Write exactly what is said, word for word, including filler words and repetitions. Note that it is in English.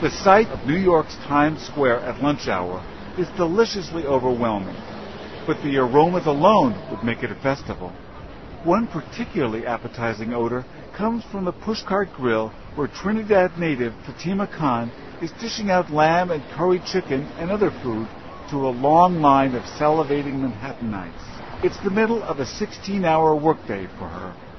The sight of New York's Times Square at lunch hour is deliciously overwhelming, but the aromas alone would make it a festival. One particularly appetizing odor comes from the Pushcart Grill, where Trinidad native Fatima Khan is dishing out lamb and curry chicken and other food to a long line of salivating Manhattanites. It's the middle of a sixteen-hour workday for her.